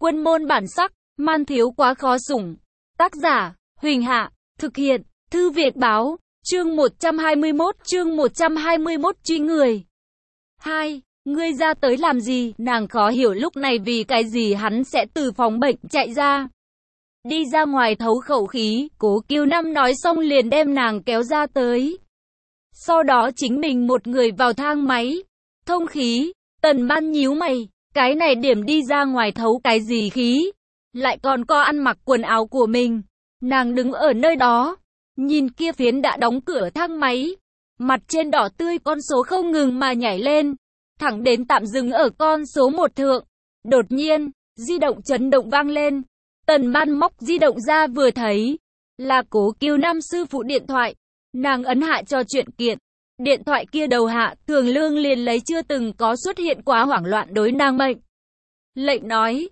Quân môn bản sắc, man thiếu quá khó sủng. Tác giả, Huỳnh Hạ, thực hiện, Thư Viện Báo, chương 121 truy người. 2. Ngươi ra tới làm gì? Nàng khó hiểu lúc này vì cái gì hắn sẽ từ phòng bệnh chạy ra. Đi ra ngoài thấu khẩu khí, Cố Kiêu Nam nói xong liền đem nàng kéo ra tới. Sau đó chính mình một người vào thang máy. Thông khí, Tần Ban nhíu mày, cái này điểm đi ra ngoài thấu cái gì khí? Lại còn có ăn mặc quần áo của mình. Nàng đứng ở nơi đó, nhìn kia phiến đã đóng cửa thang máy. Mặt trên đỏ tươi con số không ngừng mà nhảy lên, thẳng đến tạm dừng ở con số 1 thượng. Đột nhiên, di động chấn động vang lên. Tần Ban móc di động ra vừa thấy, là Cố Kiêu Nam sư phụ điện thoại. Nàng ấn hạ cho chuyện kiện. Điện thoại kia đầu hạ, Thường Lương liền lấy chưa từng có xuất hiện quá hoảng loạn đối nàng mệnh lệnh nói,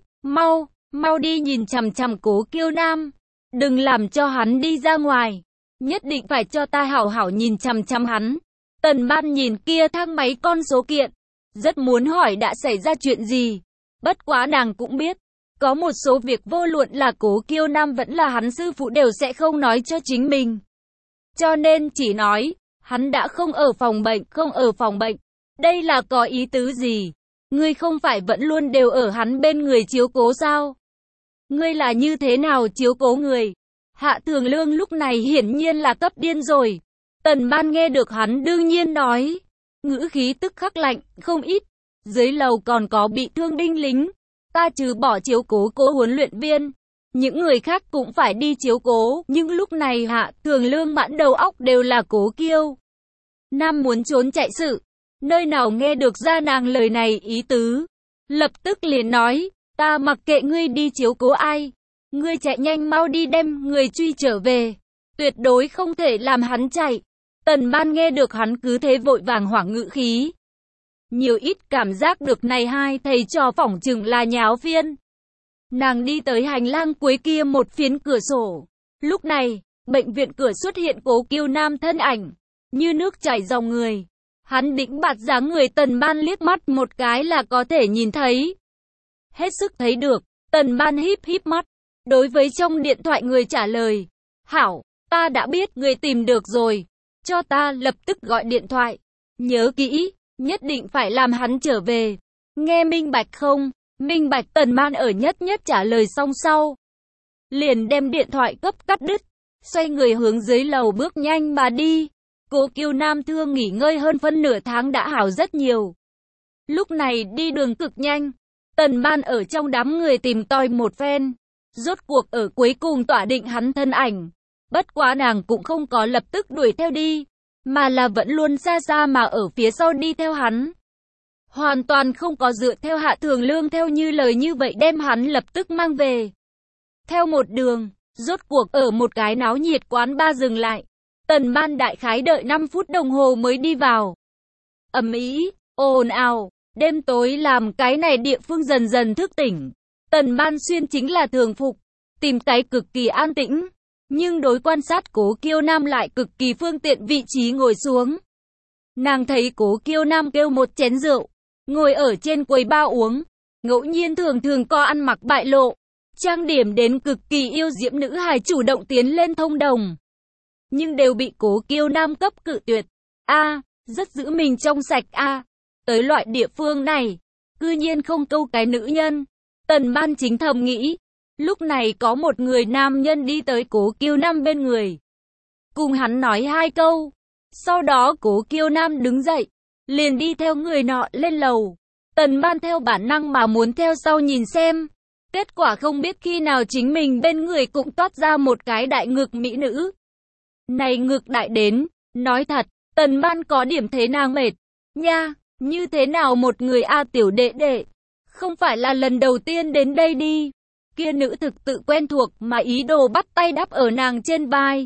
mau đi nhìn chằm chằm Cố Kiêu Nam. Đừng làm cho hắn đi ra ngoài. Nhất định phải cho ta hảo hảo nhìn chằm chằm hắn. Tần Ban nhìn kia thang máy con số kiện, rất muốn hỏi đã xảy ra chuyện gì. Bất quá nàng cũng biết, có một số việc vô luận là Cố Kiêu Nam vẫn là hắn sư phụ đều sẽ không nói cho chính mình. Cho nên chỉ nói, hắn đã không ở phòng bệnh. Đây là có ý tứ gì? Ngươi không phải vẫn luôn đều ở hắn bên người chiếu cố sao? Ngươi là như thế nào chiếu cố người? Hạ Thường Lương lúc này hiển nhiên là cấp điên rồi. Tần Ban nghe được hắn đương nhiên nói, ngữ khí tức khắc lạnh, không ít. Dưới lầu còn có bị thương binh lính. Ta trừ bỏ chiếu cố cô huấn luyện viên, những người khác cũng phải đi chiếu cố. Nhưng lúc này Hạ Thường Lương mãn đầu óc đều là Cố Kiêu Nam muốn trốn chạy sự. Nơi nào nghe được ra nàng lời này ý tứ. Lập tức liền nói, ta mặc kệ ngươi đi chiếu cố ai. Ngươi chạy nhanh mau đi đem người truy trở về. Tuyệt đối không thể làm hắn chạy. Tần Ban nghe được hắn cứ thế vội vàng hoảng ngữ khí. Nhiều ít cảm giác được này hai thầy trò phỏng chừng là nháo phiên. Nàng đi tới hành lang cuối kia một phiến cửa sổ. Lúc này, bệnh viện cửa xuất hiện Cố Kiêu Nam thân ảnh, như nước chảy dòng người. Hắn đĩnh bạt dáng người Tần Ban liếc mắt một cái là có thể nhìn thấy. Hết sức thấy được, Tần Ban híp mắt. Đối với trong điện thoại người trả lời, hảo, ta đã biết người tìm được rồi. Cho ta lập tức gọi điện thoại. Nhớ kỹ, nhất định phải làm hắn trở về. Nghe minh bạch không? Minh bạch. Tần Ban ở nhất trả lời xong sau, liền đem điện thoại cấp cắt đứt. Xoay người hướng dưới lầu bước nhanh mà đi. Cố Kiêu Nam thương nghỉ ngơi hơn phân nửa tháng đã hảo rất nhiều. Lúc này đi đường cực nhanh. Tần Ban ở trong đám người tìm tòi một phen, rốt cuộc ở cuối cùng tỏa định hắn thân ảnh. Bất quá nàng cũng không có lập tức đuổi theo đi, mà là vẫn luôn xa xa mà ở phía sau đi theo hắn. Hoàn toàn không có dựa theo Hạ Thường Lương theo như lời như vậy đem hắn lập tức mang về. Theo một đường, rốt cuộc ở một cái náo nhiệt quán bar dừng lại. Tần Ban đại khái đợi 5 phút đồng hồ mới đi vào. Ầm ĩ, ồn ào, đêm tối làm cái này địa phương dần dần thức tỉnh. Tần Ban xuyên chính là thường phục, tìm cái cực kỳ an tĩnh, nhưng đối quan sát Cố Kiêu Nam lại cực kỳ phương tiện vị trí ngồi xuống. Nàng thấy Cố Kiêu Nam kêu một chén rượu, ngồi ở trên quầy bar uống, ngẫu nhiên thường có ăn mặc bại lộ, trang điểm đến cực kỳ yêu diễm nữ hài chủ động tiến lên thông đồng, nhưng đều bị Cố Kiêu Nam cấp cự tuyệt. Rất giữ mình trong sạch tới loại địa phương này, cư nhiên không câu cái nữ nhân. Tần Ban chính thầm nghĩ. Lúc này có một người nam nhân đi tới Cố Kiêu Nam bên người, cùng hắn nói 2 câu. Sau đó Cố Kiêu Nam đứng dậy, liền đi theo người nọ lên lầu. Tần Ban theo bản năng mà muốn theo sau nhìn xem. Kết quả không biết khi nào chính mình bên người cũng toát ra một cái đại ngực mỹ nữ. Này ngực đại đến, nói thật, Tần Ban có điểm thế nàng mệt nha. Như thế nào một người tiểu đệ đệ, không phải là lần đầu tiên đến đây đi. Kia nữ thực tự quen thuộc mà ý đồ bắt tay đắp ở nàng trên vai.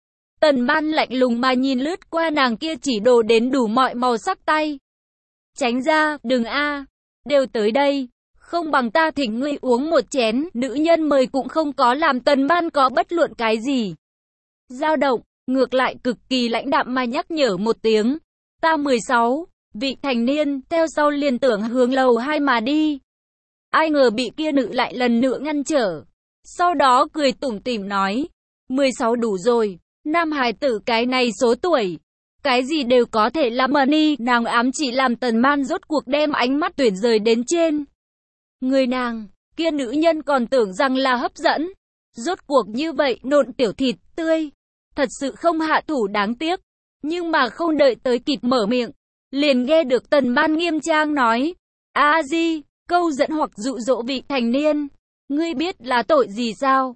Tần Ban lạnh lùng mà nhìn lướt qua nàng kia chỉ đồ đến đủ mọi màu sắc tay. Tránh ra, đừng đều tới đây, không bằng ta thỉnh ngươi uống một chén. Nữ nhân mời cũng không có làm Tần Ban có bất luận cái gì dao động, ngược lại cực kỳ lãnh đạm mà nhắc nhở một tiếng. Ta 16, vị thành niên, theo sau liền tưởng hướng lầu 2 mà đi. ai ngờ bị kia nữ lại lần nữa ngăn trở. Sau đó cười tủm tỉm nói, 16 đủ rồi, nam hài tử cái này số tuổi, cái gì đều có thể làm mà ni. Nàng ám chỉ làm Tần Man rốt cuộc đem ánh mắt tuyển rời đến trên người nàng. Kia nữ nhân còn tưởng rằng là hấp dẫn. Rốt cuộc như vậy nộn tiểu thịt tươi, thật sự không hạ thủ đáng tiếc. Nhưng mà không đợi tới kịp mở miệng, liền nghe được Tần Man nghiêm trang nói, A Di, câu dẫn hoặc dụ dỗ vị thành niên, ngươi biết là tội gì sao?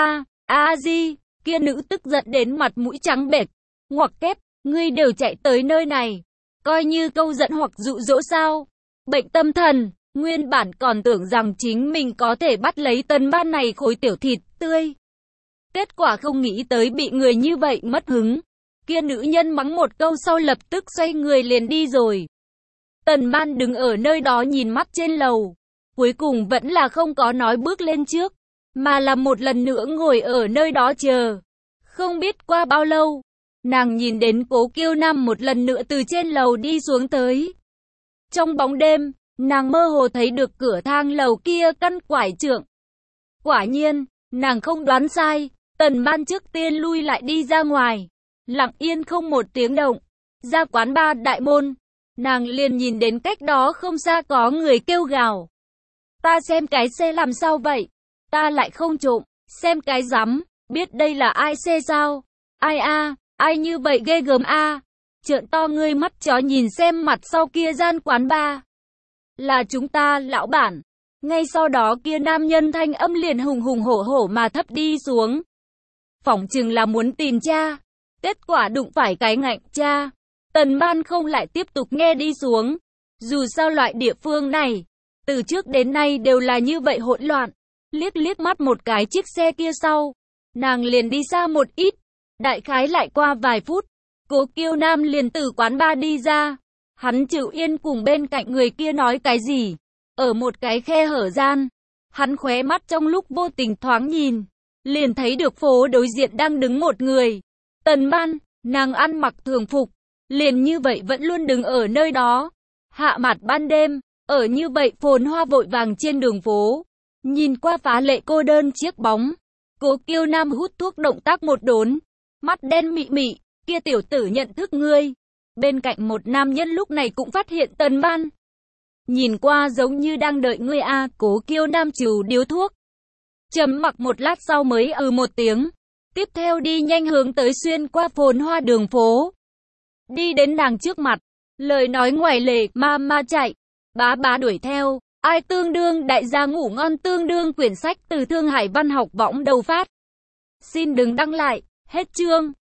A Di, kia nữ tức giận đến mặt mũi trắng bệch, ngoặc kép, ngươi đều chạy tới nơi này, coi như câu dẫn hoặc dụ dỗ sao? Bệnh tâm thần. Nguyên bản còn tưởng rằng chính mình có thể bắt lấy Tần Man này khối tiểu thịt tươi. Kết quả không nghĩ tới bị người như vậy mất hứng. Kia nữ nhân mắng một câu sau lập tức xoay người liền đi rồi. Tần Man đứng ở nơi đó nhìn mắt trên lầu. Cuối cùng vẫn là không có nói bước lên trước, mà là một lần nữa ngồi ở nơi đó chờ. Không biết qua bao lâu, nàng nhìn đến Cố Kiêu Nam một lần nữa từ trên lầu đi xuống tới. Trong bóng đêm, nàng mơ hồ thấy được cửa thang lầu kia căn quải trượng. Quả nhiên, nàng không đoán sai, Tần Man trước tiên lui lại đi ra ngoài, lặng yên không một tiếng động, ra quán bar đại môn. Nàng liền nhìn đến cách đó không xa có người kêu gào. Ta xem cái xe làm sao vậy? Ta lại không trộm, xem cái rắm, biết đây là ai xe sao? Ai a, ai như vậy ghê gớm a? Trợn to ngươi mắt chó nhìn xem mặt sau kia gian quán bar. Là chúng ta, lão bản. Ngay sau đó kia nam nhân thanh âm liền hùng hùng hổ hổ mà thấp đi xuống. Phỏng chừng là muốn tìm cha. Kết quả đụng phải cái ngạnh cha. Tần Man không lại tiếp tục nghe đi xuống. Dù sao loại địa phương này, từ trước đến nay đều là như vậy hỗn loạn. Liếc liếc mắt một cái chiếc xe kia sau, nàng liền đi xa một ít. Đại khái lại qua vài phút, Cố Kiêu Nam liền từ quán bar đi ra. Hắn chịu yên cùng bên cạnh người kia nói cái gì. Ở một cái khe hở gian, hắn khóe mắt trong lúc vô tình thoáng nhìn, liền thấy được phố đối diện đang đứng một người. Tần Man, nàng ăn mặc thường phục, liền như vậy vẫn luôn đứng ở nơi đó. Hạ mặt ban đêm, ở như vậy phồn hoa vội vàng trên đường phố, nhìn qua phá lệ cô đơn chiếc bóng. Cố Kiêu Nam hút thuốc động tác một đốn, mắt đen mị mị, kia tiểu tử nhận thức ngươi. Bên cạnh một nam nhân lúc này cũng phát hiện Tần Man. Nhìn qua giống như đang đợi ngươi a. Cố Kiêu Nam chìu điếu thuốc, trầm mặc một lát sau mới một tiếng. Tiếp theo đi nhanh hướng tới xuyên qua phồn hoa đường phố. Đi đến nàng trước mặt, lời nói ngoài lề, ma chạy, bá bá đuổi theo. Ai tương đương đại gia ngủ ngon tương đương quyển sách từ Thương Hải Văn học võng đầu phát. Xin đừng đăng lại, hết chương.